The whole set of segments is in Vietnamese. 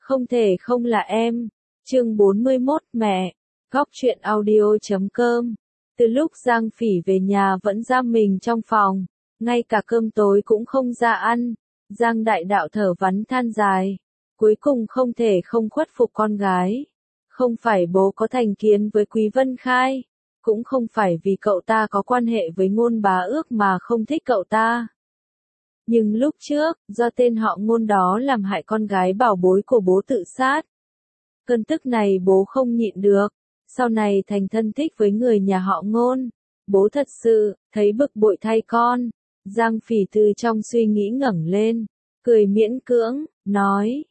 Không thể không là em. Chương 41 mẹ. Góc truyện audio.com. Từ lúc Giang Phỉ về nhà vẫn giam mình trong phòng, ngay cả cơm tối cũng không ra ăn. Giang Đại Đạo thở vắn than dài, cuối cùng không thể không khuất phục con gái. Không phải bố có thành kiến với Quý Vân Khai, cũng không phải vì cậu ta có quan hệ với Ngôn Bá Ước mà không thích cậu ta. Nhưng lúc trước, do tên họ Ngôn đó làm hại con gái bảo bối của bố tự sát. Cơn tức này bố không nhịn được, sau này thành thân thích với người nhà họ Ngôn. Bố thật sự, thấy bực bội thay con. Giang Phỉ từ trong suy nghĩ ngẩng lên, cười miễn cưỡng, nói,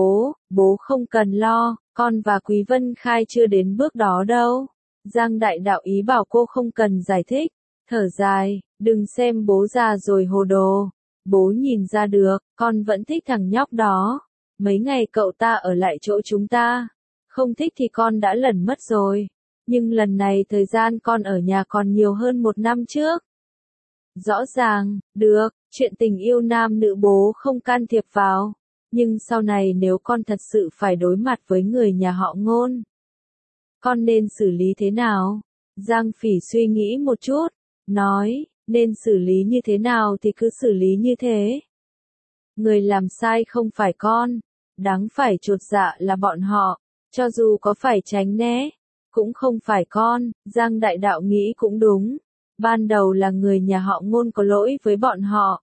bố không cần lo, con và Quý Vân Khai chưa đến bước đó đâu. Giang Đại Đạo ý bảo cô không cần giải thích, thở dài, đừng xem bố già rồi hồ đồ. Bố nhìn ra được, con vẫn thích thằng nhóc đó. Mấy ngày cậu ta ở lại chỗ chúng ta. Không thích thì con đã lẩn mất rồi. Nhưng lần này thời gian con ở nhà còn nhiều hơn 1 năm trước. Rõ ràng, được, chuyện tình yêu nam nữ bố không can thiệp vào. Nhưng sau này nếu con thật sự phải đối mặt với người nhà họ Ngôn, con nên xử lý thế nào? Giang Phỉ suy nghĩ một chút, nói, nên xử lý như thế nào thì cứ xử lý như thế. Người làm sai không phải con, đáng phải chột dạ là bọn họ, cho dù có phải tránh né, cũng không phải con. Giang Đại Đạo nghĩ cũng đúng, ban đầu là người nhà họ Ngôn có lỗi với bọn họ.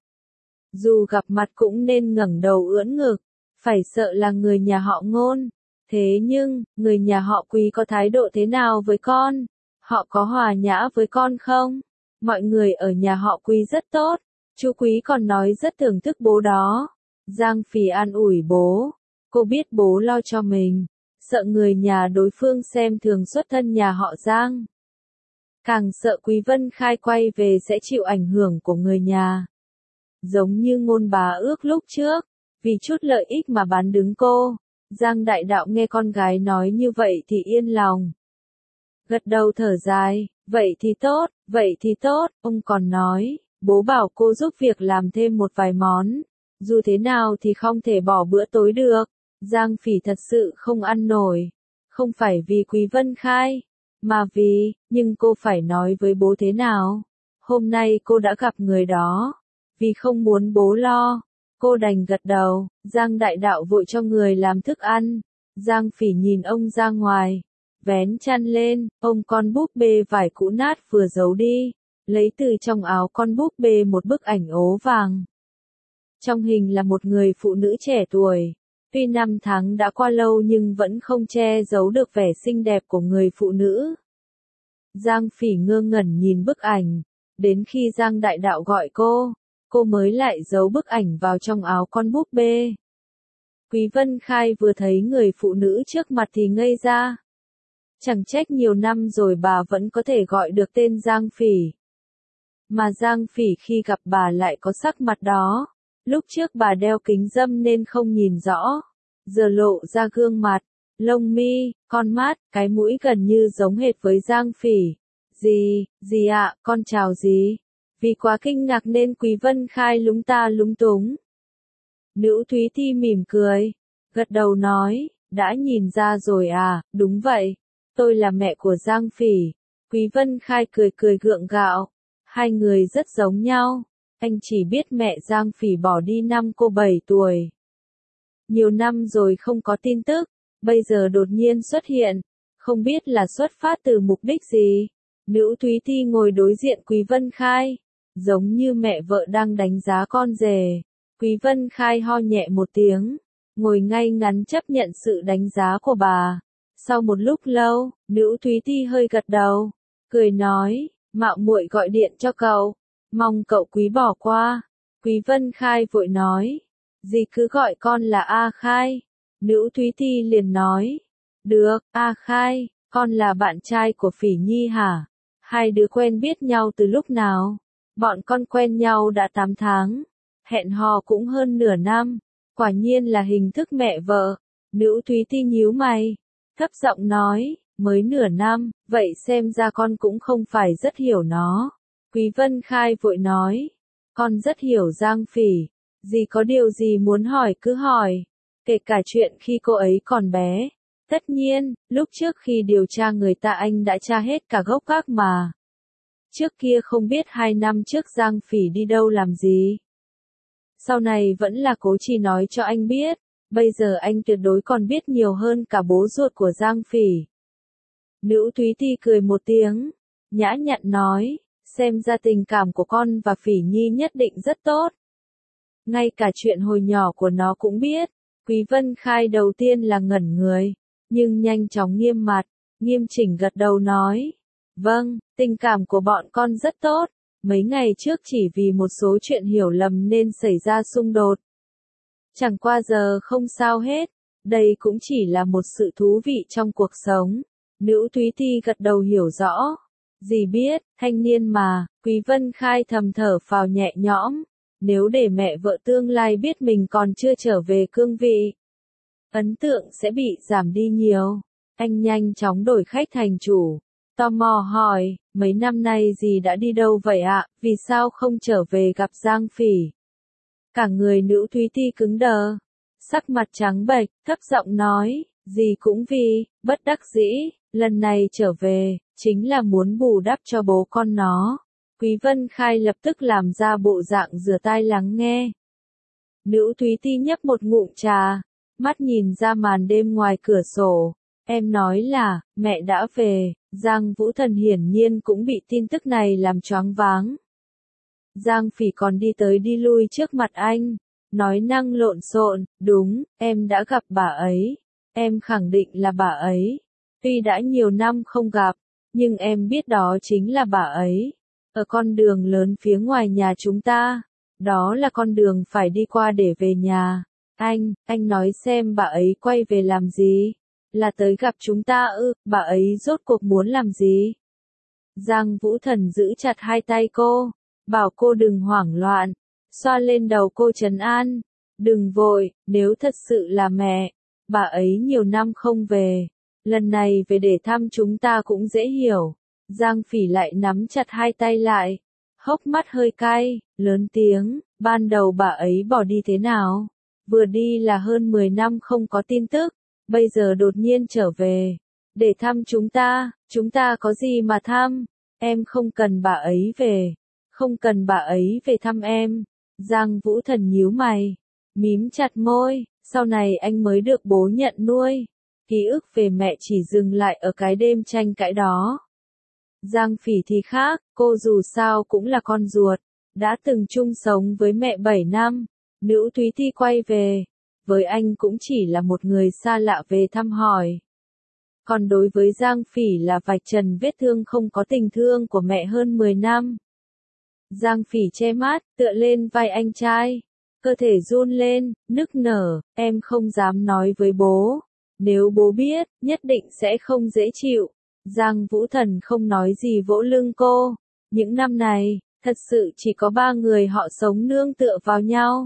Dù gặp mặt cũng nên ngẩng đầu ưỡn ngực, phải sợ là người nhà họ Ngôn. Thế nhưng, người nhà họ Quý có thái độ thế nào với con? Họ có hòa nhã với con không? Mọi người ở nhà họ Quý rất tốt, chú Quý còn nói rất thưởng thức bố đó. Giang Phỉ an ủi bố, cô biết bố lo cho mình, sợ người nhà đối phương xem thường xuất thân nhà họ Giang. Càng sợ Quý Vân Khai quay về sẽ chịu ảnh hưởng của người nhà. Giống như Ngôn Bá Ước lúc trước, vì chút lợi ích mà bán đứng cô. Giang Đại Đạo nghe con gái nói như vậy thì yên lòng. Gật đầu thở dài, vậy thì tốt, ông còn nói, bố bảo cô giúp việc làm thêm một vài món, dù thế nào thì không thể bỏ bữa tối được. Giang Phỉ thật sự không ăn nổi, không phải vì Quý Vân Khai, mà nhưng cô phải nói với bố thế nào? Hôm nay cô đã gặp người đó, vì không muốn bố lo, cô đành gật đầu. Giang Đại Đạo vội cho người làm thức ăn, Giang Phỉ nhìn ông ra ngoài, vén chăn lên, ông con búp bê vải cũ nát vừa giấu đi, lấy từ trong áo con búp bê một bức ảnh ố vàng. Trong hình là một người phụ nữ trẻ tuổi, tuy năm tháng đã qua lâu nhưng vẫn không che giấu được vẻ xinh đẹp của người phụ nữ. Giang Phỉ ngơ ngẩn nhìn bức ảnh, đến khi Giang Đại Đạo gọi cô mới lại giấu bức ảnh vào trong áo con búp bê. Quý Vân Khai vừa thấy người phụ nữ trước mặt thì ngây ra. Chẳng trách nhiều năm rồi bà vẫn có thể gọi được tên Giang Phỉ. Mà Giang Phỉ khi gặp bà lại có sắc mặt đó. Lúc trước bà đeo kính râm nên không nhìn rõ. Giờ lộ ra gương mặt, lông mi, con mắt, cái mũi gần như giống hệt với Giang Phỉ. Gì ạ, con chào gì? Vì quá kinh ngạc nên Quý Vân Khai lúng ta lúng túng. Nữ Thúy Thi mỉm cười, gật đầu nói, đã nhìn ra rồi à, đúng vậy. Tôi là mẹ của Giang Phỉ. Quý Vân Khai cười gượng gạo. Hai người rất giống nhau. Anh chỉ biết mẹ Giang Phỉ bỏ đi năm cô 7 tuổi. Nhiều năm rồi không có tin tức, bây giờ đột nhiên xuất hiện, không biết là xuất phát từ mục đích gì. Nữ Thúy Thi ngồi đối diện Quý Vân Khai, giống như mẹ vợ đang đánh giá con rể. Quý Vân Khai ho nhẹ một tiếng, ngồi ngay ngắn chấp nhận sự đánh giá của bà. Sau một lúc lâu, nữ Thúy Thi hơi gật đầu, cười nói, mạo muội gọi điện cho cậu, mong cậu Quý bỏ qua. Quý Vân Khai vội nói, dì cứ gọi con là A Khai. Nữ Thúy Thi liền nói, được, A Khai, con là bạn trai của Phỉ Nhi hả? Hai đứa quen biết nhau từ lúc nào? Bọn con quen nhau đã 8 tháng, hẹn hò cũng hơn nửa năm, quả nhiên là hình thức mẹ vợ. Nữ Thúy Thi nhíu mày, thấp giọng nói, mới nửa năm, vậy xem ra con cũng không phải rất hiểu nó. Quý Vân Khai vội nói, con rất hiểu Giang Phỉ, dì có điều gì muốn hỏi cứ hỏi, kể cả chuyện khi cô ấy còn bé. Tất nhiên, lúc trước khi điều tra người ta anh đã tra hết cả gốc gác mà. Trước kia không biết 2 năm trước Giang Phỉ đi đâu làm gì. Sau này vẫn là cố chỉ nói cho anh biết, bây giờ anh tuyệt đối còn biết nhiều hơn cả bố ruột của Giang Phỉ. Nữ Thúy Ti cười một tiếng, nhã nhặn nói, xem ra tình cảm của con và Phỉ Nhi nhất định rất tốt. Ngay cả chuyện hồi nhỏ của nó cũng biết. Quý Vân Khai đầu tiên là ngẩn người, nhưng nhanh chóng nghiêm mặt, nghiêm chỉnh gật đầu nói. Vâng, tình cảm của bọn con rất tốt. Mấy ngày trước chỉ vì một số chuyện hiểu lầm nên xảy ra xung đột. Chẳng qua giờ không sao hết, đây cũng chỉ là một sự thú vị trong cuộc sống. Nữ Thúy Ti gật đầu hiểu rõ. Dì biết, thanh niên mà, Quý Vân Khai thầm thở phào nhẹ nhõm. Nếu để mẹ vợ tương lai biết mình còn chưa trở về cương vị, ấn tượng sẽ bị giảm đi nhiều. Anh nhanh chóng đổi khách thành chủ. Tò mò hỏi, mấy năm nay dì đã đi đâu vậy ạ, vì sao không trở về gặp Giang Phỉ? Cả người nữ Thúy Ti cứng đờ, sắc mặt trắng bệch, thấp giọng nói, dì cũng vì, bất đắc dĩ, lần này trở về, chính là muốn bù đắp cho bố con nó. Quý Vân Khai lập tức làm ra bộ dạng rửa tai lắng nghe. Nữ Thúy Ti nhấp một ngụm trà, mắt nhìn ra màn đêm ngoài cửa sổ. Em nói là, mẹ đã về. Giang Vũ Thần hiển nhiên cũng bị tin tức này làm choáng váng. Giang Phỉ còn đi tới đi lui trước mặt anh, nói năng lộn xộn, đúng, em đã gặp bà ấy. Em khẳng định là bà ấy. Tuy đã nhiều năm không gặp, nhưng em biết đó chính là bà ấy. Ở con đường lớn phía ngoài nhà chúng ta, đó là con đường phải đi qua để về nhà. Anh nói xem bà ấy quay về làm gì? Là tới gặp chúng ta ư, bà ấy rốt cuộc muốn làm gì? Giang Vũ Thần giữ chặt hai tay cô, bảo cô đừng hoảng loạn, xoa lên đầu cô trấn an. Đừng vội, nếu thật sự là mẹ, bà ấy nhiều năm không về, lần này về để thăm chúng ta cũng dễ hiểu. Giang Phỉ lại nắm chặt hai tay lại, hốc mắt hơi cay, lớn tiếng, ban đầu bà ấy bỏ đi thế nào? Vừa đi là hơn 10 năm không có tin tức, bây giờ đột nhiên trở về, để thăm chúng ta có gì mà thăm, em không cần bà ấy về, không cần bà ấy về thăm em. Giang Vũ Thần nhíu mày, mím chặt môi, sau này anh mới được bố nhận nuôi, ký ức về mẹ chỉ dừng lại ở cái đêm tranh cãi đó. Giang Phỉ thì khác, cô dù sao cũng là con ruột, đã từng chung sống với mẹ 7 năm, nữ Thúy Ti quay về, với anh cũng chỉ là một người xa lạ về thăm hỏi. Còn đối với Giang Phỉ là vạch trần vết thương không có tình thương của mẹ hơn 10 năm. Giang Phỉ che mắt, tựa lên vai anh trai, cơ thể run lên, nức nở, em không dám nói với bố, nếu bố biết, nhất định sẽ không dễ chịu. Giang Vũ Thần không nói gì vỗ lưng cô. Những năm này, thật sự chỉ có 3 người họ sống nương tựa vào nhau.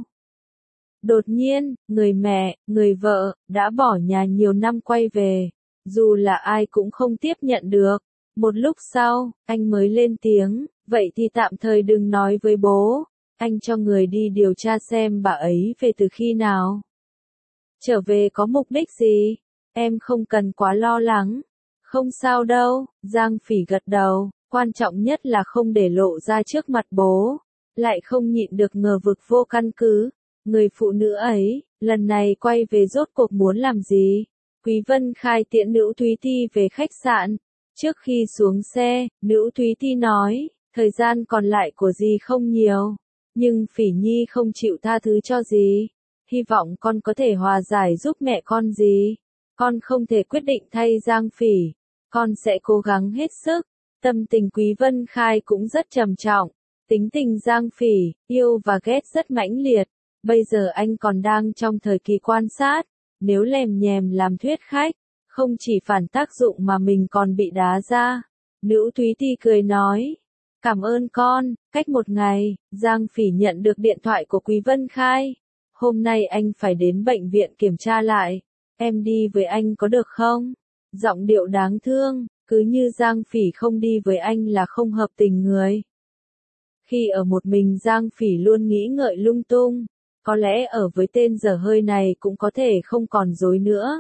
Đột nhiên, người mẹ, người vợ, đã bỏ nhà nhiều năm quay về. Dù là ai cũng không tiếp nhận được. Một lúc sau, anh mới lên tiếng, vậy thì tạm thời đừng nói với bố. Anh cho người đi điều tra xem bà ấy về từ khi nào. Trở về có mục đích gì? Em không cần quá lo lắng. Không sao đâu, Giang Phỉ gật đầu, quan trọng nhất là không để lộ ra trước mặt bố. Lại không nhịn được ngờ vực vô căn cứ. Người phụ nữ ấy, lần này quay về rốt cuộc muốn làm gì? Quý Vân Khai tiễn nữ Thúy Ti về khách sạn. Trước khi xuống xe, nữ Thúy Ti nói, thời gian còn lại của dì không nhiều. Nhưng Phỉ Nhi không chịu tha thứ cho dì. Hy vọng con có thể hòa giải giúp mẹ con dì. Con không thể quyết định thay Giang Phỉ. Con sẽ cố gắng hết sức. Tâm tình Quý Vân Khai cũng rất trầm trọng. Tính tình Giang Phỉ, yêu và ghét rất mãnh liệt. Bây giờ anh còn đang trong thời kỳ quan sát. Nếu lèm nhèm làm thuyết khách, không chỉ phản tác dụng mà mình còn bị đá ra. Nữ Thúy Ti cười nói. Cảm ơn con. Cách một ngày, Giang Phỉ nhận được điện thoại của Quý Vân Khai. Hôm nay anh phải đến bệnh viện kiểm tra lại. Em đi với anh có được không? Giọng điệu đáng thương, cứ như Giang Phỉ không đi với anh là không hợp tình người. Khi ở một mình Giang Phỉ luôn nghĩ ngợi lung tung, có lẽ ở với tên dở hơi này cũng có thể không còn dối nữa.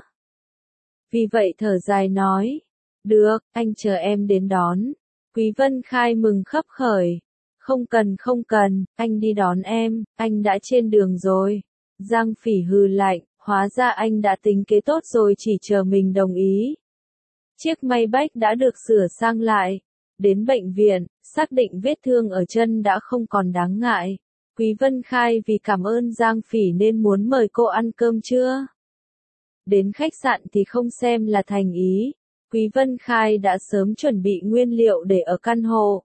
Vì vậy thở dài nói, được, anh chờ em đến đón. Quý Vân Khai mừng khấp khởi. Không cần, anh đi đón em, anh đã trên đường rồi. Giang Phỉ hừ lạnh, hóa ra anh đã tính kế tốt rồi chỉ chờ mình đồng ý. Chiếc Maybach đã được sửa sang lại. Đến bệnh viện, xác định vết thương ở chân đã không còn đáng ngại. Quý Vân Khai vì cảm ơn Giang Phỉ nên muốn mời cô ăn cơm trưa. Đến khách sạn thì không xem là thành ý. Quý Vân Khai đã sớm chuẩn bị nguyên liệu để ở căn hộ.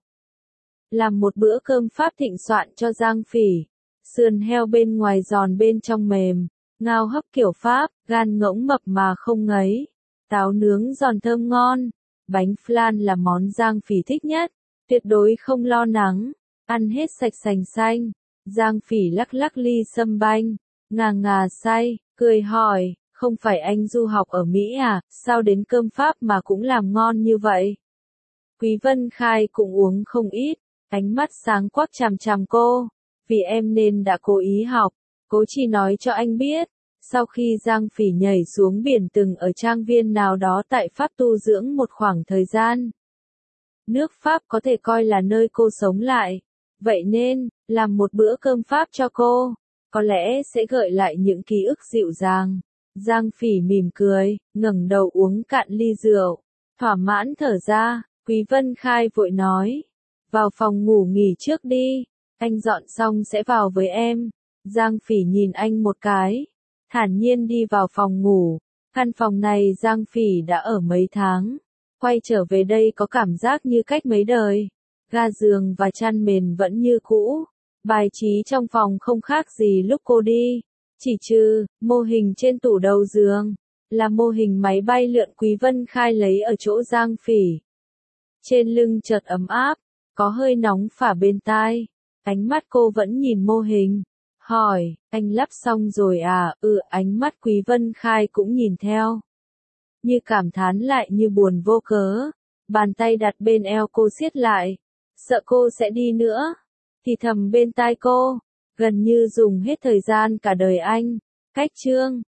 Làm một bữa cơm Pháp thịnh soạn cho Giang Phỉ. Sườn heo bên ngoài giòn bên trong mềm, ngao hấp kiểu Pháp, gan ngỗng mập mà không ngấy, táo nướng giòn thơm ngon, bánh flan là món Giang Phỉ thích nhất, tuyệt đối không lo nắng, ăn hết sạch sành xanh. Giang Phỉ lắc lắc ly sâm banh, ngà say, cười hỏi, không phải anh du học ở Mỹ à, sao đến cơm Pháp mà cũng làm ngon như vậy? Quý Vân Khai cũng uống không ít, ánh mắt sáng quắc chằm chằm cô. Vì em nên đã cố ý học, cố chỉ nói cho anh biết. Sau khi Giang Phỉ nhảy xuống biển từng ở trang viên nào đó tại Pháp tu dưỡng một khoảng thời gian. Nước Pháp có thể coi là nơi cô sống lại. Vậy nên, làm một bữa cơm Pháp cho cô, có lẽ sẽ gợi lại những ký ức dịu dàng. Giang Phỉ mỉm cười, ngẩng đầu uống cạn ly rượu. Thỏa mãn thở ra, Quý Vân Khai vội nói. Vào phòng ngủ nghỉ trước đi. Anh dọn xong sẽ vào với em. Giang Phỉ nhìn anh một cái. Thản nhiên đi vào phòng ngủ. Căn phòng này Giang Phỉ đã ở mấy tháng. Quay trở về đây có cảm giác như cách mấy đời. Ga giường và chăn mền vẫn như cũ. Bài trí trong phòng không khác gì lúc cô đi. Chỉ trừ, mô hình trên tủ đầu giường. Là mô hình máy bay lượn Quý Vân Khai lấy ở chỗ Giang Phỉ. Trên lưng chợt ấm áp. Có hơi nóng phả bên tai. Ánh mắt cô vẫn nhìn mô hình. Hỏi, anh lắp xong rồi à? Ánh mắt Quý Vân Khai cũng nhìn theo. Như cảm thán lại như buồn vô cớ. Bàn tay đặt bên eo cô siết lại. Sợ cô sẽ đi nữa. Thì thầm bên tai cô. Gần như dùng hết thời gian cả đời anh. Cách chương